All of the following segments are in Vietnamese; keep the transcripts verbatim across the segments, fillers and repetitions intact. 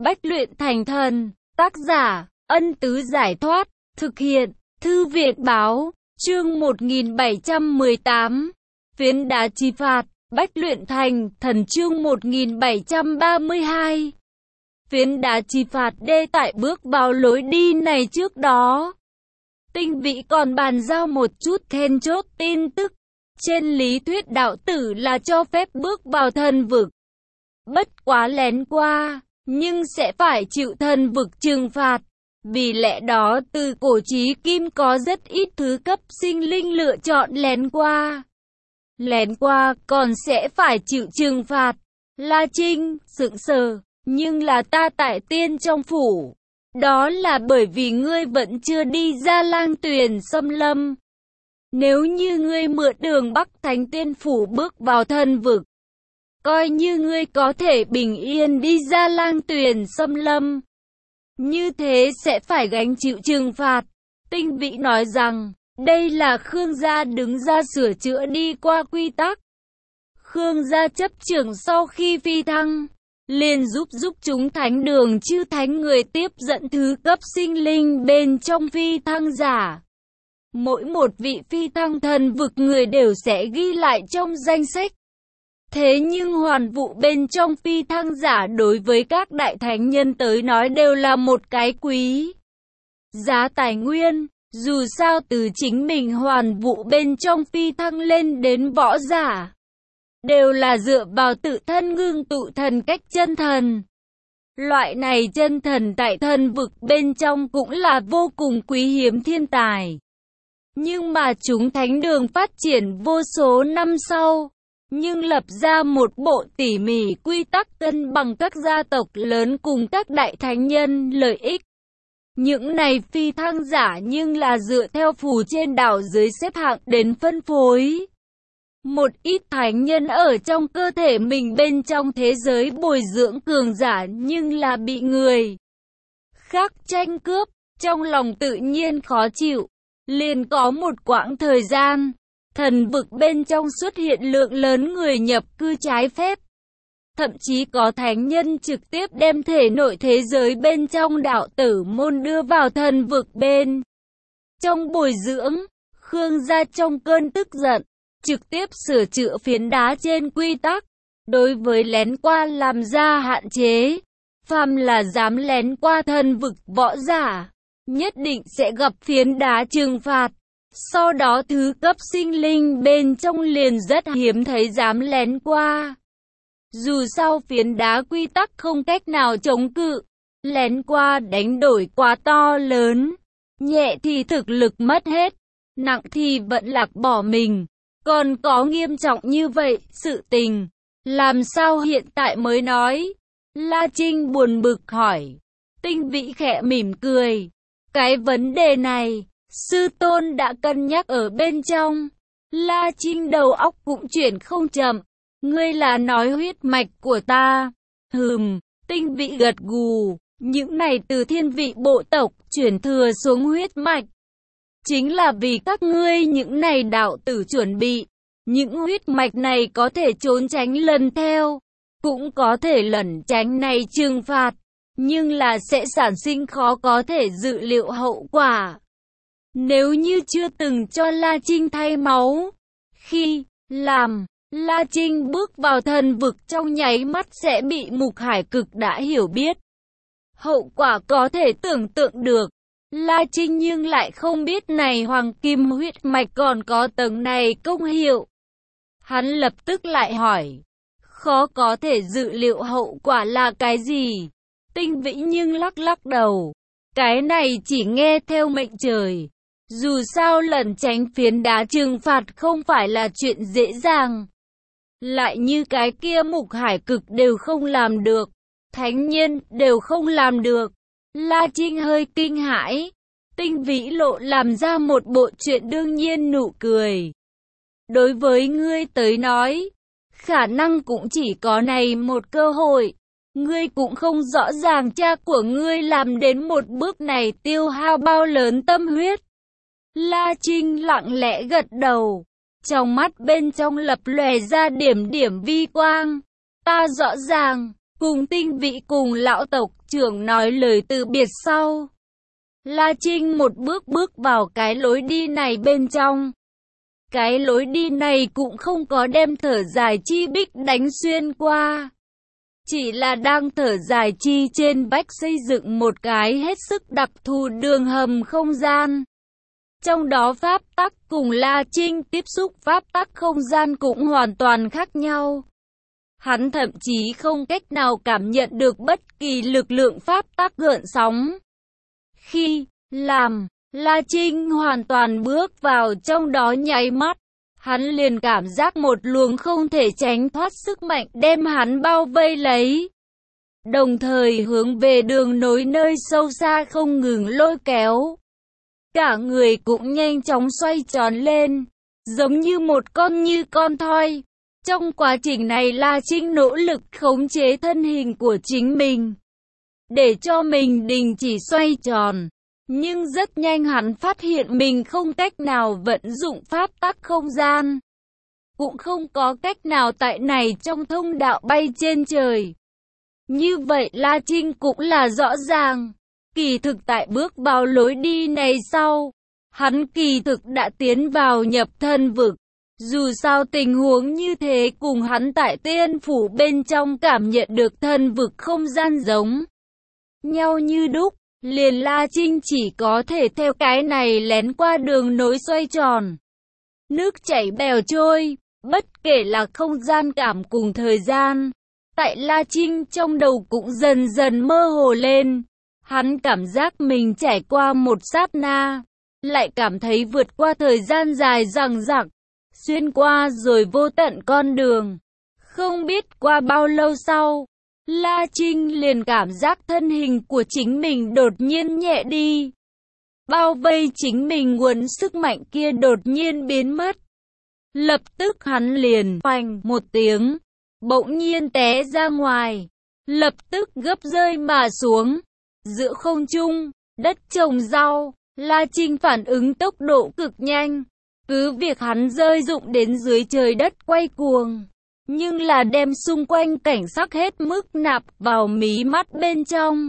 Bách luyện thành thần. Tác giả, Ân Tứ Giải Thoát. Thực hiện, Thư viện Báo. Chương một nghìn bảy trăm mười tám. Phiến đá chi phạt. Bách luyện thành thần. Chương một nghìn bảy trăm ba mươi hai. Phiến đá chi phạt. Đê tại bước vào lối đi này trước đó, Tinh Vĩ còn bàn giao một chút then chốt tin tức. Trên lý thuyết đạo tử là cho phép bước vào thần vực, bất quá lén qua, nhưng sẽ phải chịu thần vực trừng phạt. Vì lẽ đó từ cổ chí kim có rất ít thứ cấp sinh linh lựa chọn lén qua. Lén qua còn sẽ phải chịu trừng phạt. La Trinh sững sờ, nhưng là ta tại tiên trong phủ. Đó là bởi vì ngươi vẫn chưa đi ra Lang Tuyền xâm lâm. Nếu như ngươi mượn đường Bắc Thánh Tiên Phủ bước vào thần vực, coi như ngươi có thể bình yên đi ra Lang Tuyền xâm lâm, như thế sẽ phải gánh chịu trừng phạt. Tinh Vĩ nói rằng, đây là Khương gia đứng ra sửa chữa đi qua quy tắc. Khương gia chấp trưởng sau khi phi thăng, liền giúp giúp chúng thánh đường chư thánh người tiếp dẫn thứ cấp sinh linh bên trong phi thăng giả. Mỗi một vị phi thăng thần vực người đều sẽ ghi lại trong danh sách. Thế nhưng hoàn vụ bên trong phi thăng giả đối với các đại thánh nhân tới nói đều là một cái quý giá tài nguyên. Dù sao từ chính mình hoàn vụ bên trong phi thăng lên đến võ giả, đều là dựa vào tự thân ngưng tụ thần cách chân thần. Loại này chân thần tại thần vực bên trong cũng là vô cùng quý hiếm thiên tài. Nhưng mà chúng thánh đường phát triển vô số năm sau, nhưng lập ra một bộ tỉ mỉ quy tắc cân bằng các gia tộc lớn cùng các đại thánh nhân lợi ích. Những này phi thăng giả nhưng là dựa theo phù trên đảo dưới xếp hạng đến phân phối. Một ít thánh nhân ở trong cơ thể mình bên trong thế giới bồi dưỡng cường giả nhưng là bị người khác tranh cướp, trong lòng tự nhiên khó chịu. Liền có một quãng thời gian, thần vực bên trong xuất hiện lượng lớn người nhập cư trái phép. Thậm chí có thánh nhân trực tiếp đem thể nội thế giới bên trong đạo tử môn đưa vào thần vực bên trong bồi dưỡng. Khương gia trong cơn tức giận, trực tiếp sửa chữa phiến đá trên quy tắc, đối với lén qua làm ra hạn chế. Phàm là dám lén qua thần vực võ giả, nhất định sẽ gặp phiến đá trừng phạt. Sau đó thứ cấp sinh linh bên trong liền rất hiếm thấy dám lén qua. Dù sao phiến đá quy tắc không cách nào chống cự, lén qua đánh đổi quá to lớn, nhẹ thì thực lực mất hết, nặng thì vẫn lạc bỏ mình. Còn có nghiêm trọng như vậy, sự tình, làm sao hiện tại mới nói? La Trinh buồn bực hỏi. Tinh Vĩ khẽ mỉm cười. Cái vấn đề này, sư tôn đã cân nhắc ở bên trong. La Trinh đầu óc cũng chuyển không chậm. Ngươi là nói huyết mạch của ta? Hừm, Tinh Vĩ gật gù. Những này từ thiên vị bộ tộc chuyển thừa xuống huyết mạch, chính là vì các ngươi những này đạo tử chuẩn bị. Những huyết mạch này có thể trốn tránh lần theo, cũng có thể lẩn tránh này trừng phạt, nhưng là sẽ sản sinh khó có thể dự liệu hậu quả. Nếu như chưa từng cho La Trinh thay máu, khi làm La Trinh bước vào thần vực trong nháy mắt sẽ bị Mục Hải Cực đã hiểu biết. Hậu quả có thể tưởng tượng được. La Trinh nhưng lại không biết này hoàng kim huyết mạch còn có tầng này công hiệu. Hắn lập tức lại hỏi, khó có thể dự liệu hậu quả là cái gì? Tinh Vĩ nhưng lắc lắc đầu, cái này chỉ nghe theo mệnh trời. Dù sao lẩn tránh phiến đá trừng phạt không phải là chuyện dễ dàng. Lại như cái kia Mục Hải Cực đều không làm được, thánh nhân đều không làm được. La Trinh hơi kinh hãi. Tinh Vĩ lộ làm ra một bộ chuyện đương nhiên nụ cười. Đối với ngươi tới nói, khả năng cũng chỉ có này một cơ hội. Ngươi cũng không rõ ràng cha của ngươi làm đến một bước này tiêu hao bao lớn tâm huyết. La Trinh lặng lẽ gật đầu, trong mắt bên trong lập lòe ra điểm điểm vi quang. Ta rõ ràng, cùng Tinh Vĩ cùng lão tộc trưởng nói lời từ biệt sau. La Trinh một bước bước vào cái lối đi này bên trong. Cái lối đi này cũng không có đem thở dài chi bích đánh xuyên qua. Chỉ là đang thở dài chi trên vách xây dựng một cái hết sức đặc thù đường hầm không gian. Trong đó pháp tắc cùng La Trinh tiếp xúc pháp tắc không gian cũng hoàn toàn khác nhau. Hắn thậm chí không cách nào cảm nhận được bất kỳ lực lượng pháp tắc gợn sóng. Khi làm La Trinh hoàn toàn bước vào trong đó nháy mắt, hắn liền cảm giác một luồng không thể tránh thoát sức mạnh đem hắn bao vây lấy. Đồng thời hướng về đường nối nơi sâu xa không ngừng lôi kéo. Cả người cũng nhanh chóng xoay tròn lên, giống như một con như con thoi. Trong quá trình này La Trinh nỗ lực khống chế thân hình của chính mình, để cho mình đình chỉ xoay tròn. Nhưng rất nhanh hắn phát hiện mình không cách nào vận dụng pháp tắc không gian. Cũng không có cách nào tại này trong thông đạo bay trên trời. Như vậy La Trinh cũng là rõ ràng. Kỳ thực tại bước vào lối đi này sau, hắn kỳ thực đã tiến vào nhập thân vực. Dù sao tình huống như thế cùng hắn tại tiên phủ bên trong cảm nhận được thân vực không gian giống nhau như đúc. Liền La Trinh chỉ có thể theo cái này lén qua đường nối xoay tròn. Nước chảy bèo trôi, bất kể là không gian cảm cùng thời gian. Tại La Trinh trong đầu cũng dần dần mơ hồ lên. Hắn cảm giác mình trải qua một sát na, lại cảm thấy vượt qua thời gian dài dằng dặc, xuyên qua rồi vô tận con đường. Không biết qua bao lâu sau, La Trinh liền cảm giác thân hình của chính mình đột nhiên nhẹ đi. Bao vây chính mình nguồn sức mạnh kia đột nhiên biến mất. Lập tức hắn liền phanh một tiếng, bỗng nhiên té ra ngoài, lập tức gấp rơi mà xuống. Giữa không trung, đất trồng rau, La Trinh phản ứng tốc độ cực nhanh. Cứ việc hắn rơi rụng đến dưới trời đất quay cuồng, nhưng là đem xung quanh cảnh sắc hết mức nạp vào mí mắt bên trong.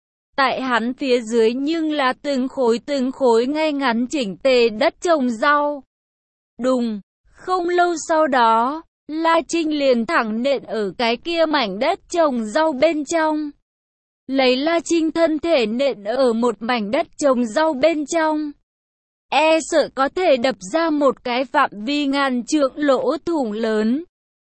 Tại hắn phía dưới nhưng là từng khối từng khối ngay ngắn chỉnh tề đất trồng rau. Đùng, không lâu sau đó, La Trinh liền thẳng nện ở cái kia mảnh đất trồng rau bên trong. Lấy La Trinh thân thể nện ở một mảnh đất trồng rau bên trong, e sợ có thể đập ra một cái phạm vi ngàn trượng lỗ thủng lớn.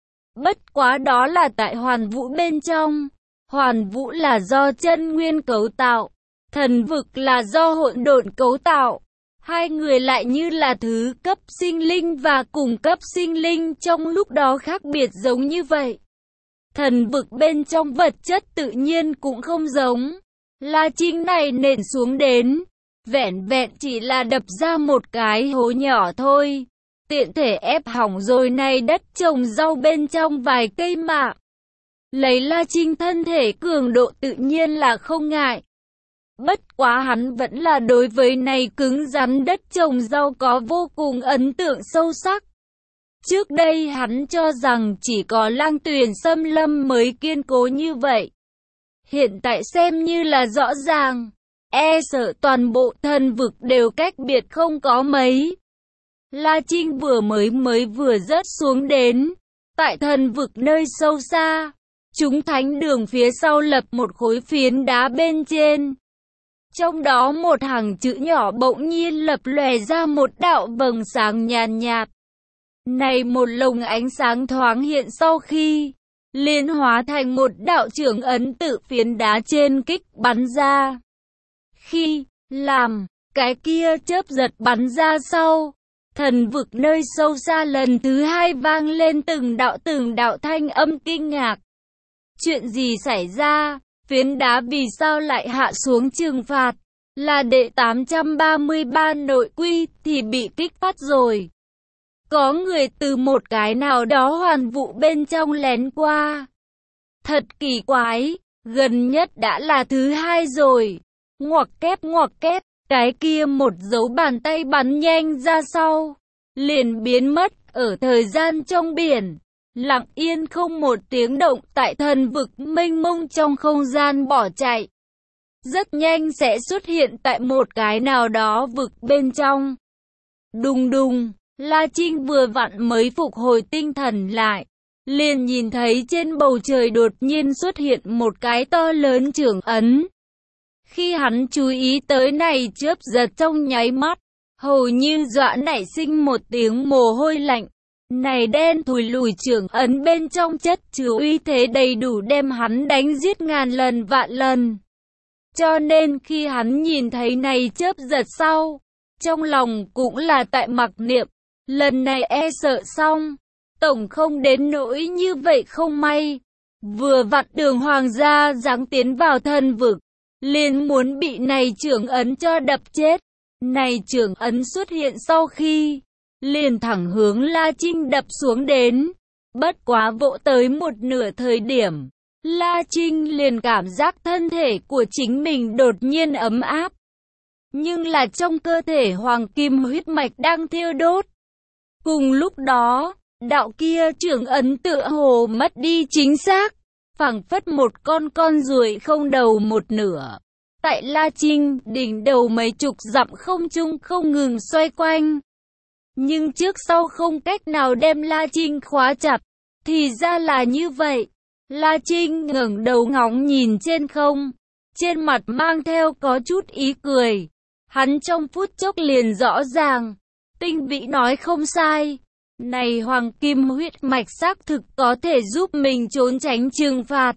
Bất quá đó là tại hoàn vũ bên trong. Hoàn vũ là do chân nguyên cấu tạo, thần vực là do hỗn độn cấu tạo. Hai người lại như là thứ cấp sinh linh và cùng cấp sinh linh trong lúc đó khác biệt giống như vậy. Thần vực bên trong vật chất tự nhiên cũng không giống. La Trinh này nện xuống đến, vẹn vẹn chỉ là đập ra một cái hố nhỏ thôi. Tiện thể ép hỏng rồi này đất trồng rau bên trong vài cây mạ. Lấy La Trinh thân thể cường độ tự nhiên là không ngại. Bất quá hắn vẫn là đối với này cứng rắn đất trồng rau có vô cùng ấn tượng sâu sắc. Trước đây hắn cho rằng chỉ có Lang Tuyền Xâm Lâm mới kiên cố như vậy. Hiện tại xem như là rõ ràng, e sợ toàn bộ thần vực đều cách biệt không có mấy. La Trinh vừa mới mới vừa rớt xuống đến, tại thần vực nơi sâu xa, chúng thánh đường phía sau lập một khối phiến đá bên trên. Trong đó một hàng chữ nhỏ bỗng nhiên lập lòe ra một đạo vầng sáng nhàn nhạt. Này một lồng ánh sáng thoáng hiện sau khi liên hóa thành một đạo trưởng ấn tự phiến đá trên kích bắn ra. Khi làm cái kia chớp giật bắn ra sau, thần vực nơi sâu xa lần thứ hai vang lên từng đạo từng đạo thanh âm kinh ngạc. Chuyện gì xảy ra? Phiến đá vì sao lại hạ xuống trừng phạt? Là đệ tám trăm ba mươi ba nội quy thì bị kích phát rồi. Có người từ một cái nào đó hoàn vũ bên trong lén qua. Thật kỳ quái, gần nhất đã là thứ hai rồi. Ngoặc kép ngoặc kép, cái kia một dấu bàn tay bắn nhanh ra sau, liền biến mất ở thời gian trong biển. Lặng yên không một tiếng động tại thần vực mênh mông trong không gian bỏ chạy. rất nhanh sẽ xuất hiện tại một cái nào đó vực bên trong. Đùng đùng, La Trinh vừa vặn mới phục hồi tinh thần lại, liền nhìn thấy trên bầu trời đột nhiên xuất hiện một cái to lớn chưởng ấn. Khi hắn chú ý tới này chớp giật trong nháy mắt, hầu như dọa nảy sinh một tiếng mồ hôi lạnh. Này đen thùi lùi chưởng ấn bên trong chất chứa uy thế đầy đủ đem hắn đánh giết ngàn lần vạn lần. Cho nên khi hắn nhìn thấy này chớp giật sau, trong lòng cũng là tại mặc niệm, lần này e sợ xong, tổng không đến nỗi như vậy không may. Vừa vặn Đường Hoàng gia giáng tiến vào thân vực, liền muốn bị này chưởng ấn cho đập chết. Này chưởng ấn xuất hiện sau khi, liền thẳng hướng La Trinh đập xuống đến. Bất quá vỗ tới một nửa thời điểm, La Trinh liền cảm giác thân thể của chính mình đột nhiên ấm áp. Nhưng là trong cơ thể hoàng kim huyết mạch đang thiêu đốt. Cùng lúc đó, đạo kia chưởng ấn tựa hồ mất đi chính xác, phảng phất một con con ruồi không đầu một nửa. Tại La Trinh, đỉnh đầu mấy chục dặm không trung không ngừng xoay quanh. Nhưng trước sau không cách nào đem La Trinh khóa chặt. Thì ra là như vậy. La Trinh ngẩng đầu ngóng nhìn trên không. Trên mặt mang theo có chút ý cười. Hắn trong phút chốc liền rõ ràng. Tinh Vĩ nói không sai. Này hoàng kim huyết mạch xác thực có thể giúp mình trốn tránh trừng phạt.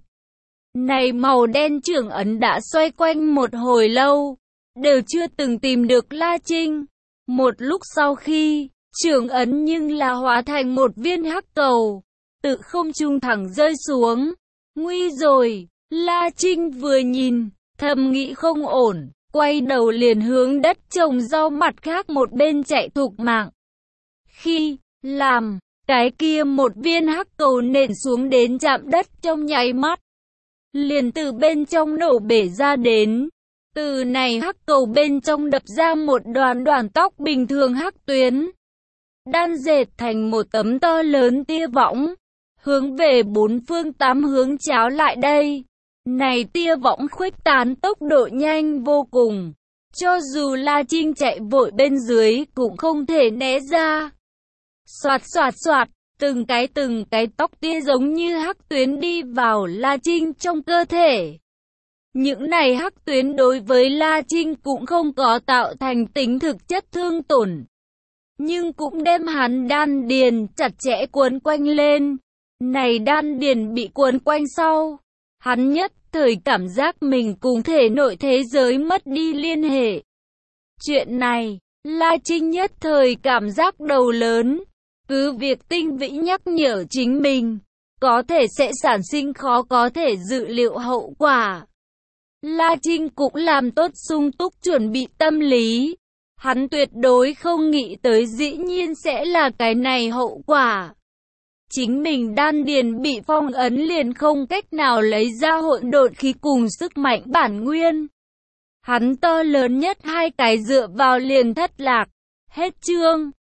Này màu đen chưởng ấn đã xoay quanh một hồi lâu, đều chưa từng tìm được La Trinh. Một lúc sau khi, chưởng ấn nhưng là hóa thành một viên hắc cầu, tự không trung thẳng rơi xuống. Nguy rồi, La Trinh vừa nhìn, thầm nghĩ không ổn, quay đầu liền hướng đất trồng rau mặt khác một bên chạy thục mạng. Khi làm, cái kia một viên hắc cầu nện xuống đến chạm đất trong nháy mắt, liền từ bên trong nổ bể ra đến. Từ này hắc cầu bên trong đập ra một đoàn đoàn tóc bình thường hắc tuyến, đan dệt thành một tấm to lớn tia võng, hướng về bốn phương tám hướng cháo lại đây. Này tia võng khuếch tán tốc độ nhanh vô cùng, cho dù La Trinh chạy vội bên dưới cũng không thể né ra. Xoạt xoạt xoạt, từng cái từng cái tóc tia giống như hắc tuyến đi vào La Trinh trong cơ thể. Những này hắc tuyến đối với La Trinh cũng không có tạo thành tính thực chất thương tổn, nhưng cũng đem hắn đan điền chặt chẽ cuốn quanh lên. Này đan điền bị cuốn quanh sau, hắn nhất thời cảm giác mình cùng thể nội thế giới mất đi liên hệ. Chuyện này, La Trinh nhất thời cảm giác đầu lớn. Cứ việc Tinh Vĩ nhắc nhở chính mình, có thể sẽ sản sinh khó có thể dự liệu hậu quả. La Trinh cũng làm tốt sung túc chuẩn bị tâm lý. Hắn tuyệt đối không nghĩ tới dĩ nhiên sẽ là cái này hậu quả. Chính mình đan điền bị phong ấn liền không cách nào lấy ra hỗn độn khí cùng sức mạnh bản nguyên. Hắn to lớn nhất hai cái dựa vào liền thất lạc. Hết chương.